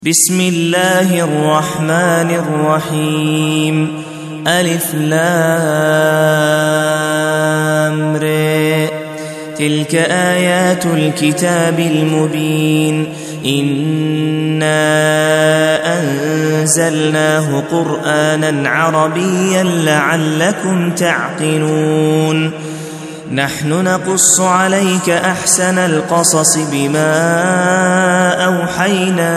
بسم الله الرحمن الرحيم. ألف لام ر. تلك آيات الكتاب المبين. إنا أنزلناه قرآنا عربيا لعلكم تعقلون. نحن نقص عليك أحسن القصص بما أوحينا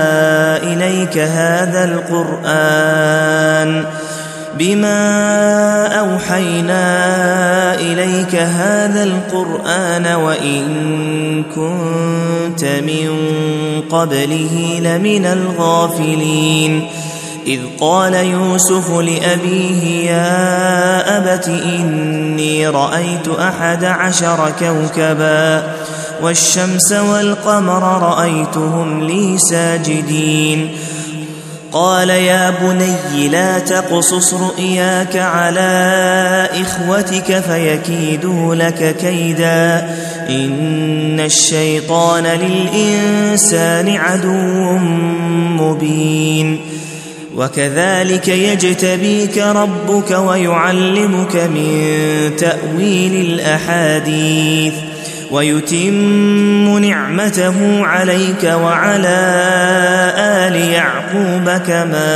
إليك هذا القرآن وإن كنت من قبله لمن الغافلين. إذ قال يوسف لأبيه يا أبت إني رأيت 11 كوكبا والشمس والقمر رأيتهم لي ساجدين. قال يا بني لا تقصص رؤياك على إخوتك فيكيدوا لك كيدا إن الشيطان للإنسان عدو مبين. وكذلك يجتبيك ربك ويعلمك من تأويل الأحاديث ويتم نعمته عليك وعلى آل يعقوب كما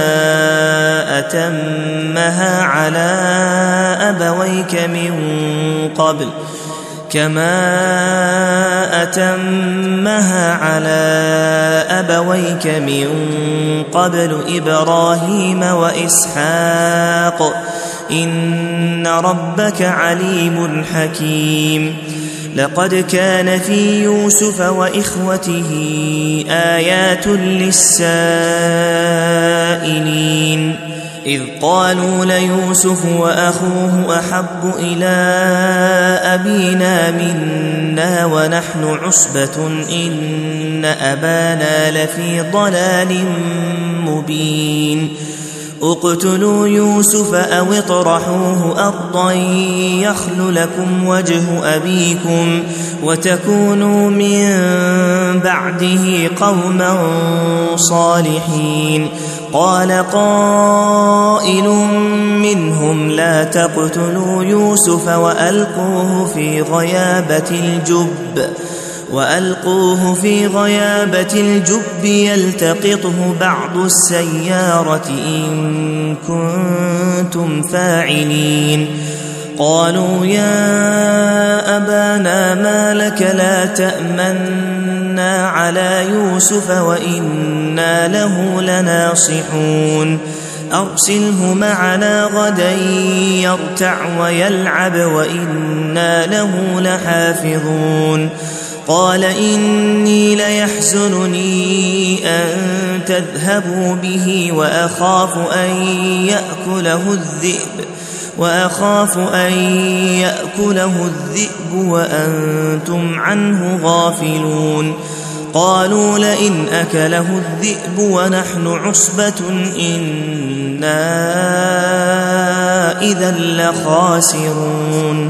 أتمها على أبويك من قبل إبراهيم وإسحاق إن ربك عليم حكيم. لقد كان في يوسف وإخوته آيات للسائلين إذ قالوا ليوسف وأخوه أحب إلى أبينا منا ونحن عصبة إن أبانا لفي ضلال مبين. اقتلوا يوسف أو اطرحوه أرضا يخل لكم وجه أبيكم وتكونوا من بعده قوما صالحين. قال قائل منهم لا تقتلوا يوسف وألقوه في غيابة الجب يلتقطه بعض السيارة إن كنتم فاعلين. قالوا يا أبانا ما لك لا تأمنا على يوسف وإنا له لناصحون. أرسله معنا غدا يرتع ويلعب وإنا له لحافظون. قال إني ليحزنني أن تذهبوا به وأخاف أن يأكله الذئب وأنتم عنه غافلون. قالوا لئن أكله الذئب ونحن عصبة إنا إذا لخاسرون.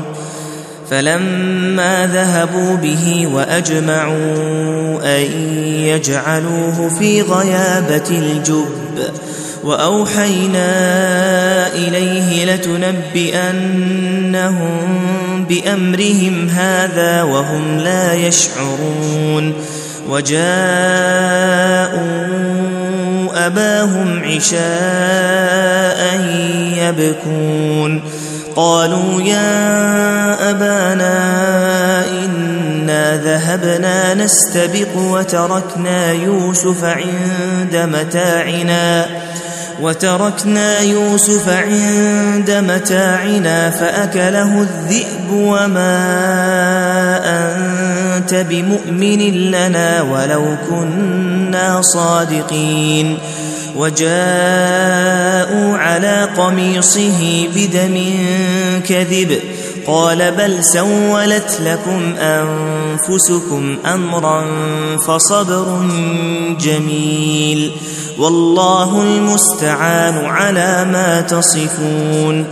فلما ذهبوا به وأجمعوا أن يجعلوه في غيابة الجب وأوحينا إليه لتنبئنهم بأمرهم هذا وهم لا يشعرون. وجاءوا أباهم عشاء يبكون. قالوا يا أبانا إنا ذهبنا نستبق وتركنا يوسف عند متاعنا فأكله الذئب وما أنت بمؤمن لنا ولو كنا صادقين. وجاءوا على قميصه بدم كذب قال بل سولت لكم أنفسكم أمرا فصبر جميل والله المستعان على ما تصفون.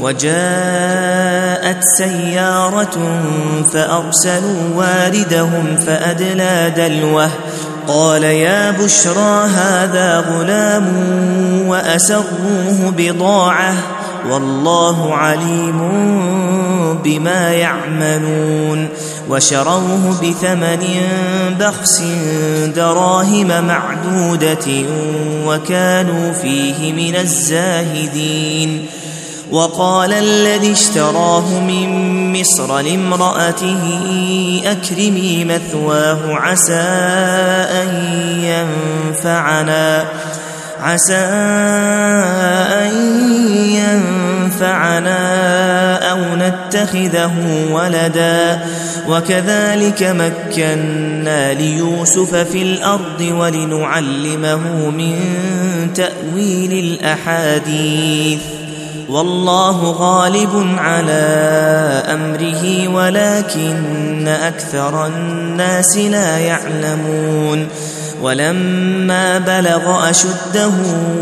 وجاءت سيارة فأرسلوا واردهم فأدلى دلوه قال يا بشرى هذا غلام وأسروه بضاعة والله عليم بما يعملون وشروه بثمن بخس دراهم معدودة وكانوا فيه من الزاهدين وقال الذي اشتراه من مصر لامرأته أكرمي مثواه عسى أن ينفعنا أو نتخذه ولدا وكذلك مكنا ليوسف في الأرض ولنعلمه من تأويل الأحاديث والله غالب على أمره ولكن أكثر الناس لا يعلمون ولما بلغ أشده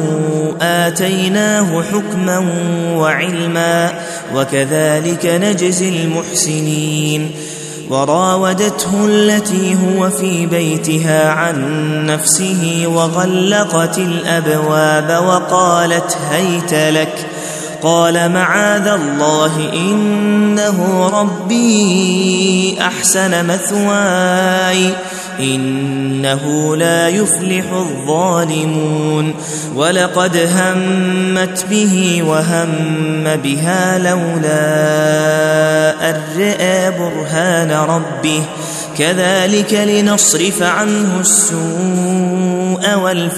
آتيناه حكما وعلما وكذلك نجزي المحسنين وراودته التي هو في بيتها عن نفسه وغلقت الأبواب وقالت هيت لك قال معاذ الله إنه ربي أحسن مثواي إنه لا يفلح الظالمون ولقد همت به وهم بها لولا أن رأى برهان ربه كذلك لنصرف عنه السوء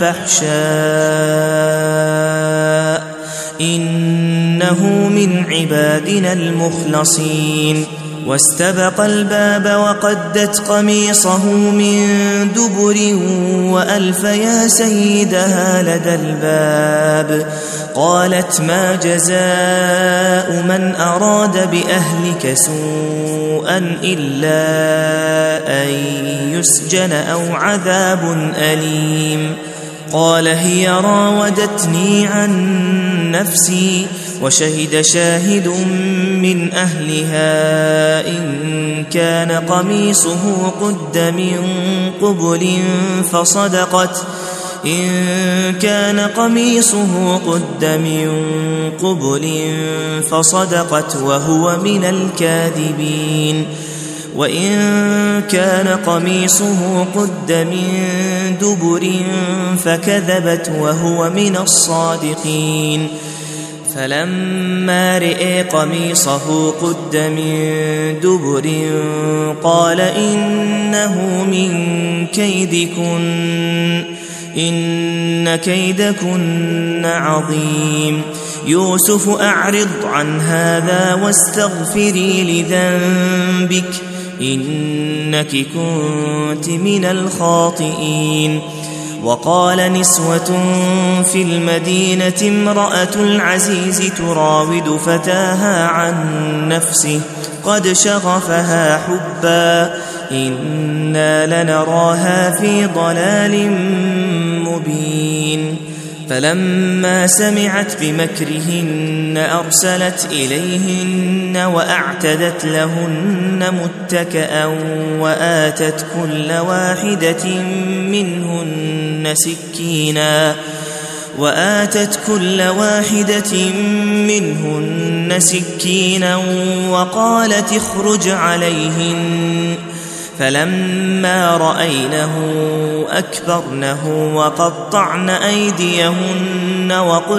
والفحشاء إنه من عبادنا المخلصين واستبق الباب وقدت قميصه من دبر وألف يا سيدها لدى الباب قالت ما جزاء من أراد بأهلك سوءا إلا أن يسجن أو عذاب أليم قال هي راودتني عن نفسي وشهد شاهد من أهلها إن كان قميصه قد من قبل فصدقت وهو من الكاذبين وإن كان قميصه قد من دبر فكذبت وهو من الصادقين فلما رئي قميصه قد من دبر قال إنه من كيدكن إن كيدكن عظيم يوسف أعرض عن هذا واستغفري لذنبك إنك كنت من الخاطئين وقال نسوة في المدينة امرأة العزيز تراود فتاها عن نفسه قد شغفها حبا إنا لنراها في ضلال مبين فلما سمعت بمكرهن أرسلت إليهن وأعتدت لهن متكئا وآتت كل واحدة منهن سكينا وقالت اخرج عليهن فلما رأينه أكبرنه وقطعن أيديهن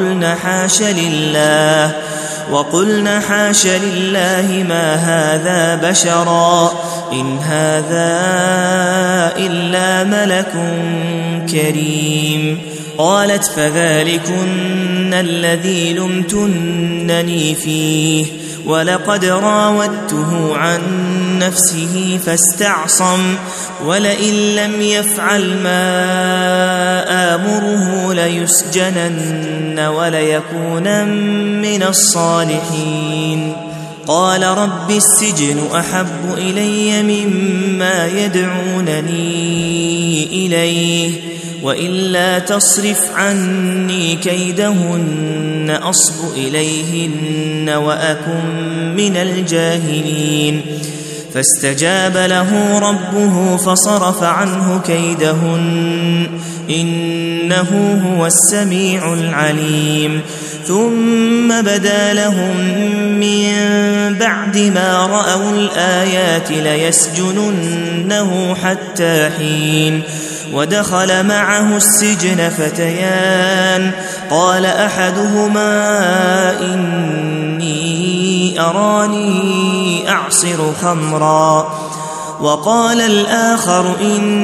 وقلن حاش لله ما هذا بشرا إن هذا إلا ملك كريم قالت فذلكن الذي لمتنني فيه ولقد راودته عن نفسه فاستعصم ولئن لم يفعل ما آمره ليسجنن وليكونن من الصالحين قال رب السجن أحب إلي مما يدعونني إليه وإلا تصرف عني كيدهن أصب إليهن وأكن من الجاهلين فاستجاب له ربه فصرف عنه كيدهن إنه هو السميع العليم ثم بدا لهم من بعد ما رأوا الآيات ليسجننه حتى حين ودخل معه السجن فتيان قال أحدهما إني أراني أعصر خمرا وقال الآخر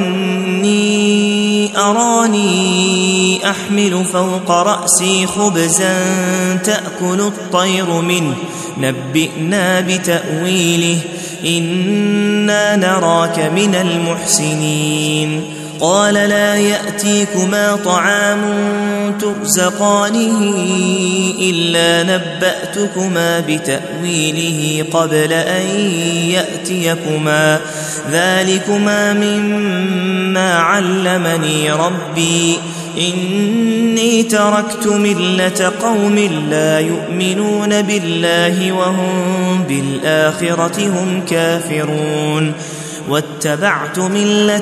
إني أراني أحمل فوق رأسي خبزا تأكل الطير منه نبئنا بتأويله إنا نراك من المحسنين قال لا يأتيكما طعام ترزقانه إلا نبأتكما بتأويله قبل أن يأتيكما ذلكما مما علمني ربي إني تركت ملة قوم لا يؤمنون بالله وهم بالآخرة هم كافرون واتبعت ملة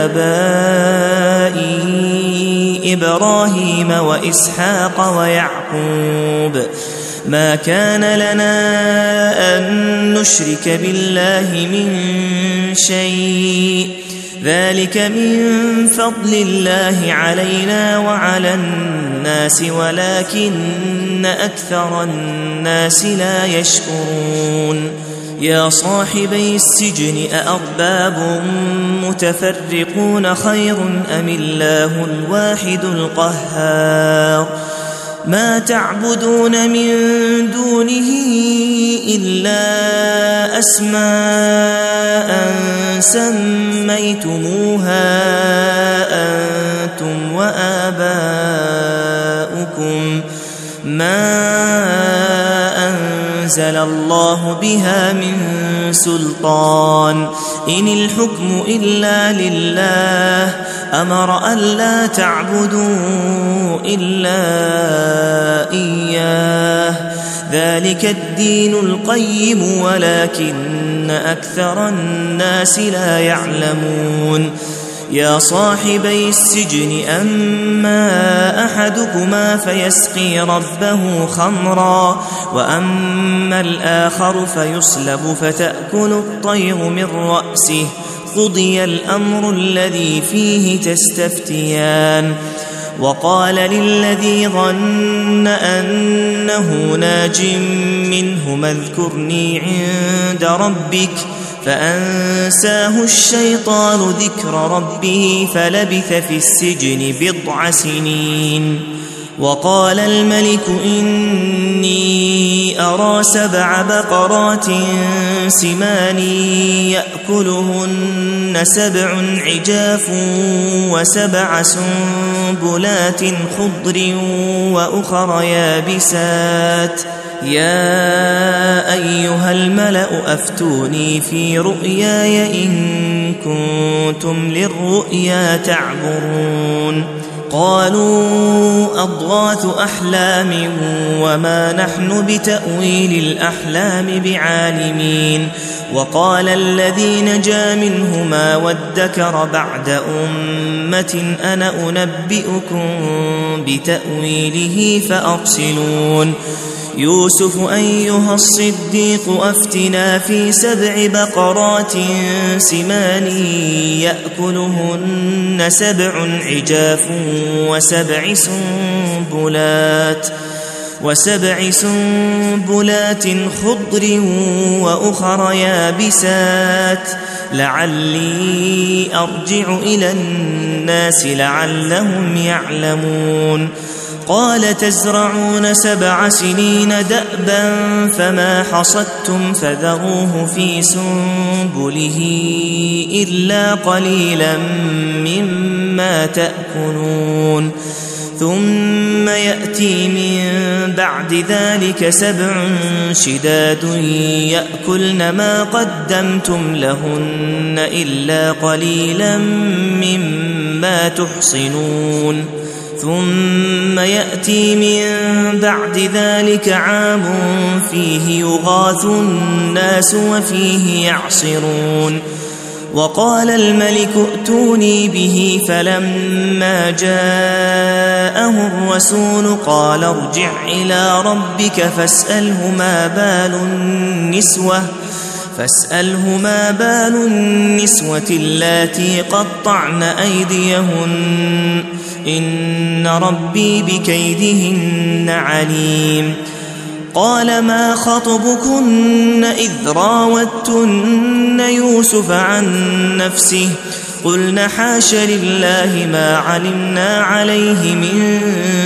آبائي إبراهيم وإسحاق ويعقوب ما كان لنا أن نشرك بالله من شيء ذلك من فضل الله علينا وعلى الناس ولكن أكثر الناس لا يشكرون يا صاحبي السجن أأرباب متفرقون خير أم الله الواحد القهار ما تعبدون من دونه إلا أسماء سميتموها أنتم وآباؤكم ما أنزل الله بها من سلطان إن الحكم إلا لله أمر ألا تعبدوا إلا إياه ذلك الدين القيم ولكن أكثر الناس لا يعلمون يا صاحبي السجن أما أحدكما فيسقي ربه خمرا وأما الآخر فيصلب فتأكل الطير من رأسه قضي الأمر الذي فيه تستفتيان وقال للذي ظن أنه ناج منهما اذكرني عند ربك فأنساه الشيطان ذكر ربه فلبث في السجن 9 سنين وقال الملك إني أرى 7 بقرات سمان يأكلهن 7 عجاف و7 سنبلات خضر وأخر يابسات يا أيها الملأ أفتوني في رؤياي إن كنتم للرؤيا تعبرون قالوا أضغاث أحلام وما نحن بتأويل الأحلام بعالمين وقال الذي نجا منهما وادكر بعد أمة أنا أنبئكم بتأويله فأرسلون يوسف أيها الصديق أفتنا في 7 بقرات سمان يأكلهن 7 عجاف و7 سنبلات خضر وأخر يابسات لعلي أرجع إلى الناس لعلهم يعلمون قال تزرعون 7 سنين دأبا فما حصدتم فذروه في سنبله إلا قليلا مما تأكلون ثم يأتي من بعد ذلك 7 شداد يأكلن ما قدمتم لهن إلا قليلا مما تحصنون ثم يأتي من بعد ذلك عام فيه يغاث الناس وفيه يعصرون. وقال الملك ائتوني به فلما جاءه الرسول قال ارجع إلى ربك فاسأله ما بال النسوة اللاتي قطعن أيديهن إن ربي بكيدهن عليم. قال ما خطبكن إذ راوتن يوسف عن نفسه قلن حاش لله ما علمنا عليه من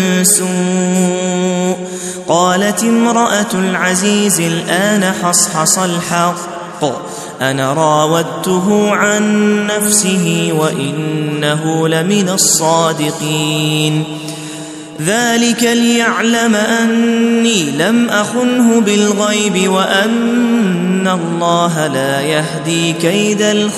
سوء. قالت امرأة العزيز الآن حصحص الحق أنا راودته عن نفسه وإنه لمن الصادقين. ذلك ليعلم أني لم أخنه بالغيب وأن الله لا يهدي كيد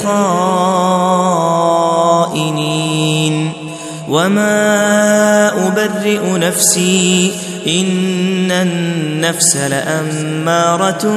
الخائنين. وما أبرئ نفسي إن النفس لأمارة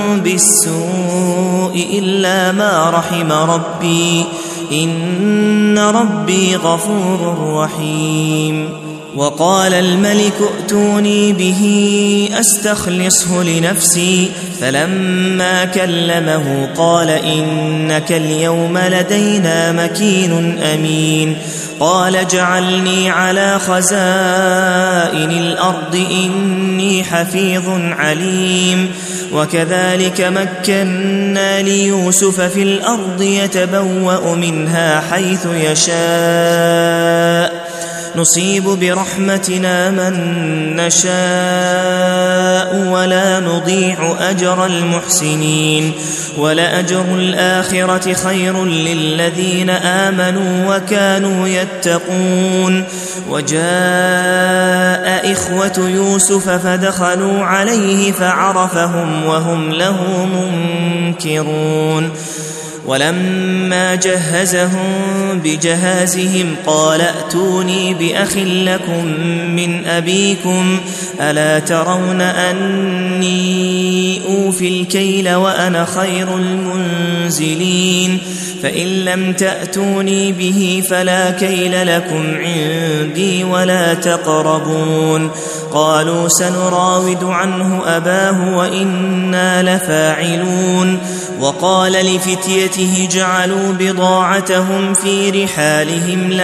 بالسوء إلا ما رحم ربي إن ربي غفور رحيم. وقال الملك ائتوني به أستخلصه لنفسي فلما كلمه قال إنك اليوم لدينا مكين أمين. قال اجعلني على خزائن الأرض إني حفيظ عليم. وكذلك مكنا ليوسف في الأرض يتبوأ منها حيث يشاء نصيب برحمتنا من نشاء ولا نضيع أجر المحسنين. ولأجر الآخرة خير للذين آمنوا وكانوا يتقون. وجاء إخوة يوسف فدخلوا عليه فعرفهم وهم له منكرون. ولما جهزهم بجهازهم قال ائتوني بأخ لكم من أبيكم ألا ترون أني أوفي الكيل وأنا خير المنزلين. فإن لم تأتوني به فلا كيل لكم عندي ولا تقربون. قالوا سنراود عنه أباه وإنا لفاعلون. وقال لفتيته جعلوا بضاعتهم في رحالهم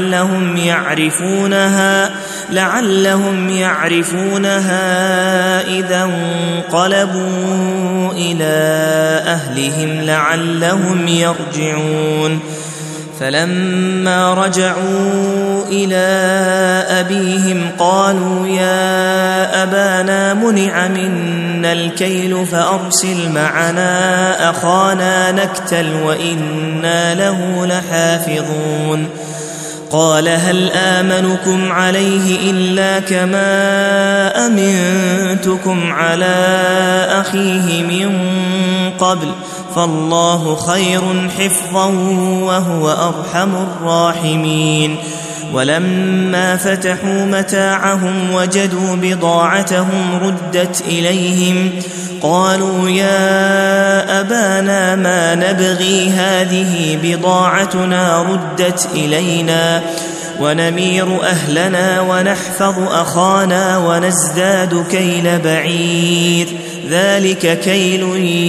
لعلهم يعرفونها إذا انقلبوا إلى أهلهم لعلهم يرجعون. فلما رجعوا إلى أبيهم قالوا يا أبانا منع منا الكيل فأرسل معنا أخانا نكتل وإنا له لحافظون. قال هل آمنكم عليه إلا كما أمنتكم على أخيه من قبل فالله خير حفظا وهو أرحم الراحمين. ولما فتحوا متاعهم وجدوا بضاعتهم ردت إليهم قالوا يا أبانا ما نبغي هذه بضاعتنا ردت إلينا ونمير أهلنا ونحفظ أخانا ونزداد كيل بعير ذلك كيل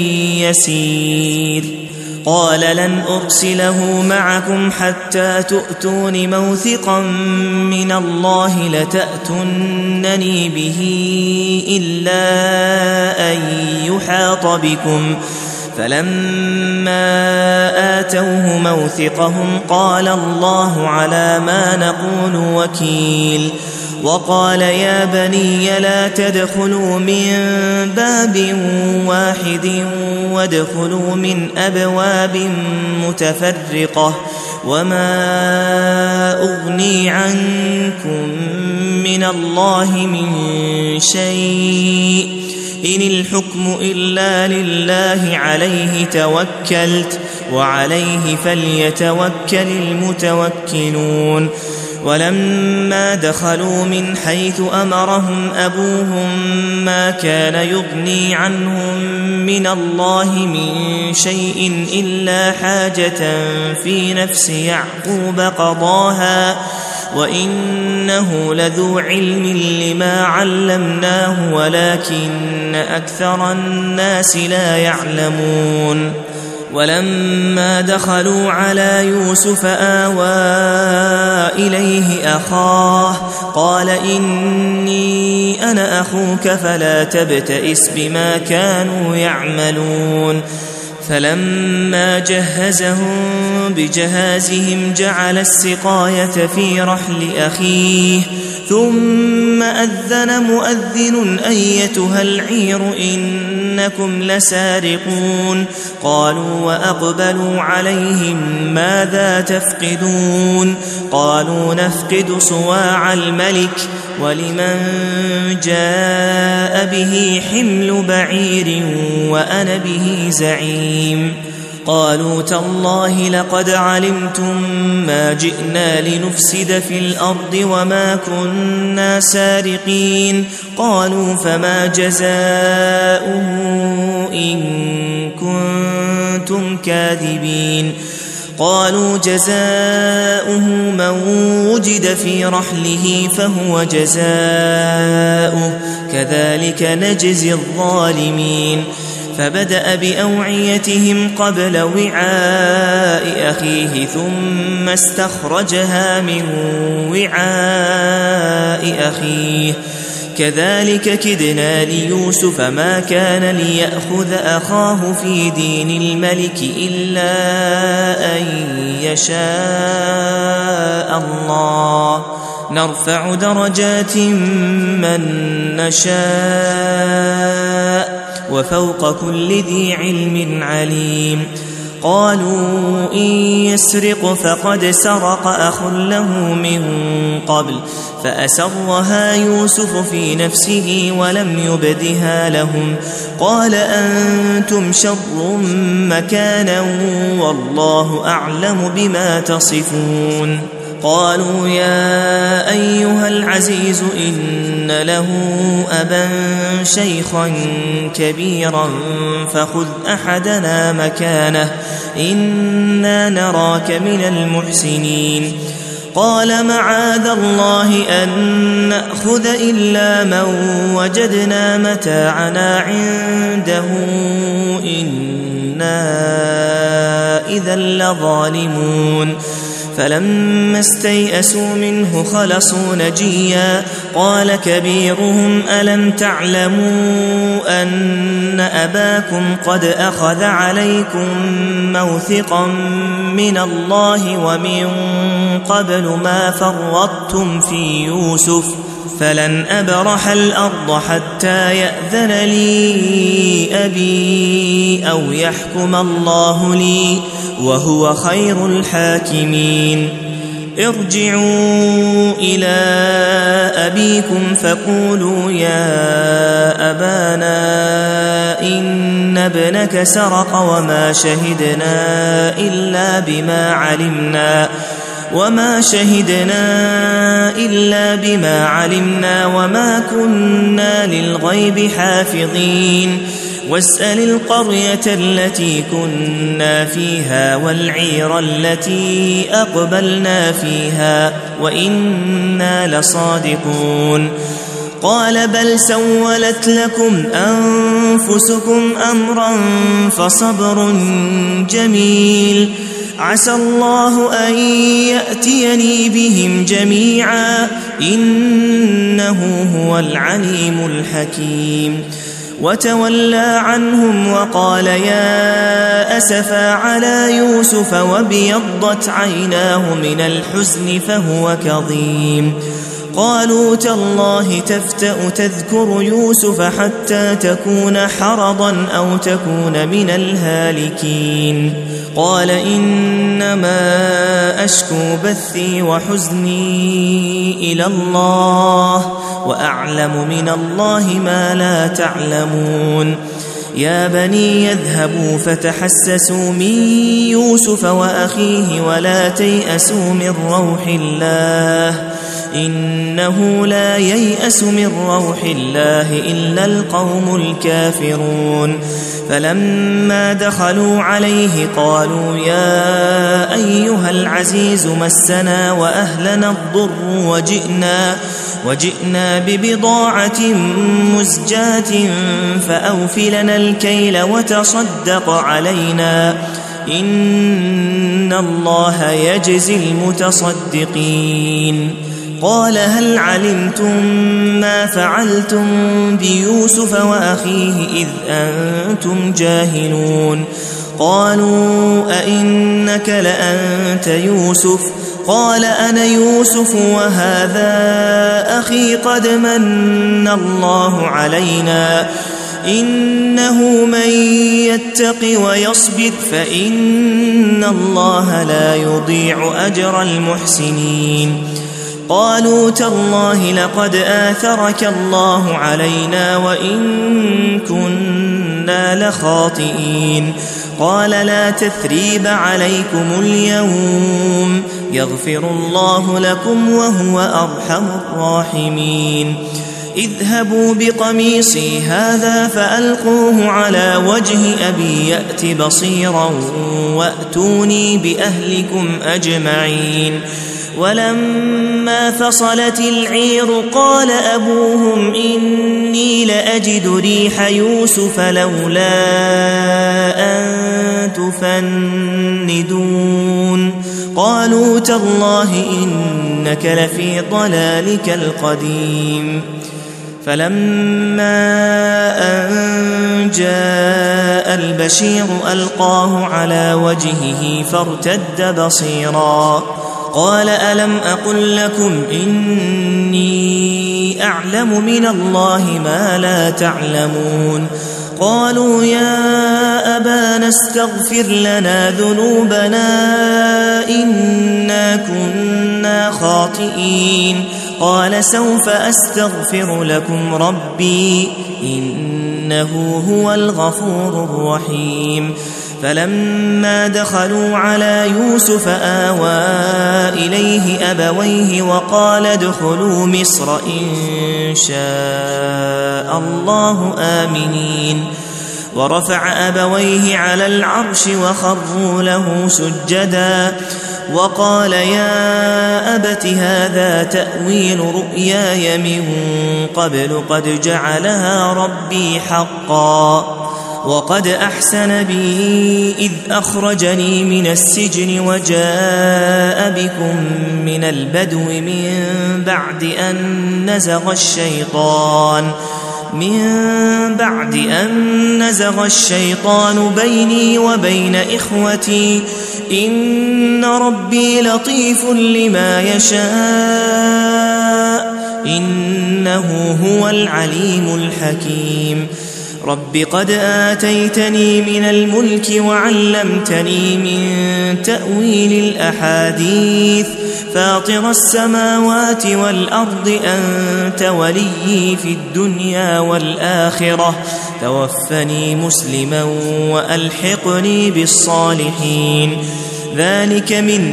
يسير. قال لن أرسله معكم حتى تؤتون موثقا من الله لتأتونني به إلا أن يحاط بكم. فلما آتوه موثقهم قال الله على ما نقول وكيل. وقال يا بني لا تدخلوا من باب واحد وادخلوا من أبواب متفرقة وما أغني عنكم من الله من شيء إن الحكم إلا لله عليه توكلت وعليه فليتوكل المتوكلون. ولما دخلوا من حيث أمرهم أبوهم ما كان يغني عنهم من الله من شيء إلا حاجة في نفس يعقوب قضاها وإنه لذو علم لما علمناه ولكن أكثر الناس لا يعلمون. ولما دخلوا على يوسف آوى إليه أخاه قال إني أنا أخوك فلا تبتئس بما كانوا يعملون. فلما جهزهم بجهازهم جعل السقاية في رحل أخيه ثم أذن مؤذن أيتها العير إنكم لسارقون. قالوا وأقبلوا عليهم ماذا تفقدون؟ قالوا نفقد صواع الملك ولمن جاء به حمل بعير وأنا به زعيم. قالوا تالله لقد علمتم ما جئنا لنفسد في الأرض وما كنا سارقين. قالوا فما جزاؤه إن كنتم كاذبين؟ قالوا جزاؤه من وجد في رحله فهو جزاؤه كذلك نجزي الظالمين. فبدأ بأوعيتهم قبل وعاء أخيه ثم استخرجها من وعاء أخيه كذلك كدنا ليوسف ما كان ليأخذ أخاه في دين الملك إلا أن يشاء الله نرفع درجات من نشاء وفوق كل ذي علم عليم. قالوا إن يسرق فقد سرق أخ له من قبل فأسرها يوسف في نفسه ولم يبدها لهم. قال أنتم شر مكانا والله أعلم بما تصفون. قالوا يا أيها العزيز إن له أبا شيخا كبيرا فخذ أحدنا مكانه إنا نراك من المحسنين. قال معاذ الله أن نأخذ إلا من وجدنا متاعنا عنده إنا إذا لظالمون. فلما استيئسوا منه خلصوا نجيا. قال كبيرهم ألم تعلموا أن أباكم قد أخذ عليكم موثقا من الله ومن قبل ما فرطتم في يوسف فلن أبرح الأرض حتى يأذن لي أبي أو يحكم الله لي وهو خير الحاكمين. ارجعوا إلى أبيكم فقولوا يا أبانا إن ابنك سرق وما شهدنا إلا بما علمنا وما كنا للغيب حافظين. واسأل القرية التي كنا فيها والعير التي أقبلنا فيها وإنا لصادقون. قال بل سولت لكم أنفسكم أمرا فصبر جميل عسى الله أن يأتيني بهم جميعا إنه هو العليم الحكيم. وتولى عنهم وقال يا أسفا على يوسف وابيضت عيناه من الحزن فهو كظيم. قالوا تالله تفتأ تذكر يوسف حتى تكون حرضا أو تكون من الهالكين. قال إنما أشكو بثي وحزني إلى الله وأعلم من الله ما لا تعلمون. يا بني يذهبوا فتحسسوا من يوسف وأخيه ولا تيأسوا من روح الله إنه لا ييأس من روح الله إلا القوم الكافرون فلما دخلوا عليه قالوا يا أيها العزيز مسنا وأهلنا الضر وجئنا ببضاعة مزجاة فأوف لنا الكيل وتصدق علينا إن الله يجزي المتصدقين قال هل علمتم ما فعلتم بيوسف وأخيه إذ أنتم جاهلون قالوا أئنك لأنت يوسف قال أنا يوسف وهذا أخي قد من الله علينا إنه من يتق ويصبر فإن الله لا يضيع أجر المحسنين قالوا تالله لقد آثرك الله علينا وإن كنا لخاطئين قال لا تثريب عليكم اليوم يغفر الله لكم وهو أرحم الراحمين اذهبوا بقميصي هذا فألقوه على وجه أبي يأت بصيرا وأتوني بأهلكم أجمعين ولما فصلت العير قال أبوهم إني لأجد ريح يوسف لولا أن تفندون قالوا تالله إنك لفي ضلالك القديم فلما أن جاء البشير ألقاه على وجهه فارتد بصيرا قال ألم أقل لكم إني أعلم من الله ما لا تعلمون قالوا يا أبانا استغفر لنا ذنوبنا إنا كنا خاطئين قال سوف أستغفر لكم ربي إنه هو الغفور الرحيم فلما دخلوا على يوسف آوى إليه أبويه وقال ادخلوا مصر إن شاء الله آمنين ورفع أبويه على العرش وخروا له سجدا وقال يا أبت هذا تأويل رؤياي من قبل قد جعلها ربي حقا وقد أحسن بي إذ أخرجني من السجن وجاء بكم من البدو من بعد أن نزغ الشيطان بيني وبين إخوتي إن ربي لطيف لما يشاء إنه هو العليم الحكيم رب قد آتيتني من الملك وعلمتني من تأويل الأحاديث فاطر السماوات والأرض أنت وليي في الدنيا والآخرة توفني مسلما وألحقني بالصالحين ذلك من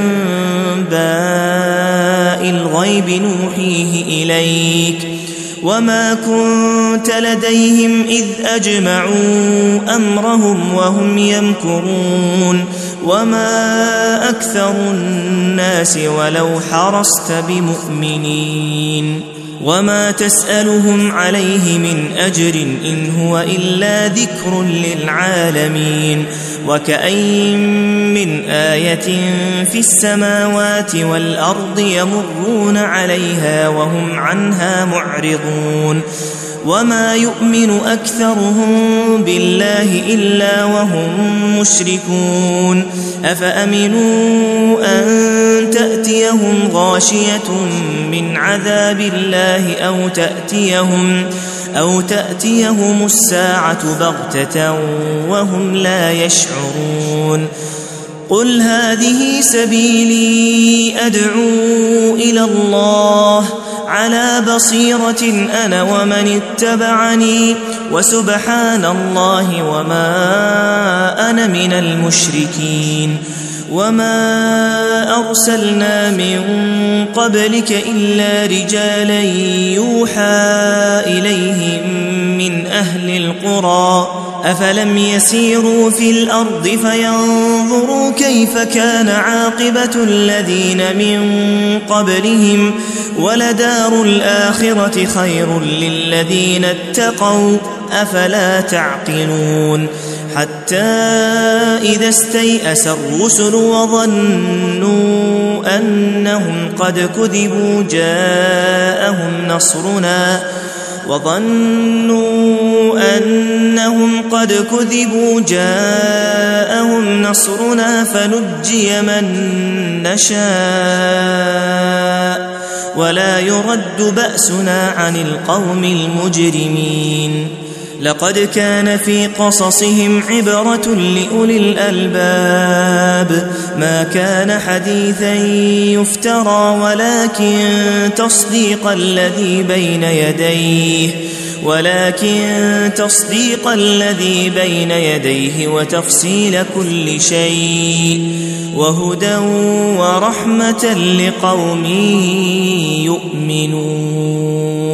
أنباء الغيب نوحيه إليك وما كنت لديهم إذ أجمعوا أمرهم وهم يمكرون وما أكثر الناس ولو حرصت بمؤمنين وما تسألهم عليه من أجر إن هو إلا ذكر للعالمين وكأين من آية في السماوات والأرض يمرون عليها وهم عنها معرضون وما يؤمن أكثرهم بالله إلا وهم مشركون أفأمنوا أن تأتيهم غاشية من عذاب الله أو تأتيهم الساعة بغتة وهم لا يشعرون قل هذه سبيلي أدعو إلى الله على بصيرة أنا ومن اتبعني وسبحان الله وما أنا من المشركين وما أرسلنا من قبلك إلا رجالا يوحى إليهم من أهل القرى أفلم يسيروا في الأرض فينظروا كيف كان عاقبة الذين من قبلهم ولدار الآخرة خير للذين اتقوا أفلا تعقلون حتى إذا استيأس الرسل وظنوا أنهم قد كذبوا جاءهم نصرنا فنجي من نشاء ولا يرد بأسنا عن القوم المجرمين لقد كان في قصصهم عبرة لأولي الألباب ما كان حديثا يفترى ولكن تصديق الذي بين يديه وتفصيل كل شيء وهدى ورحمة لقوم يؤمنون.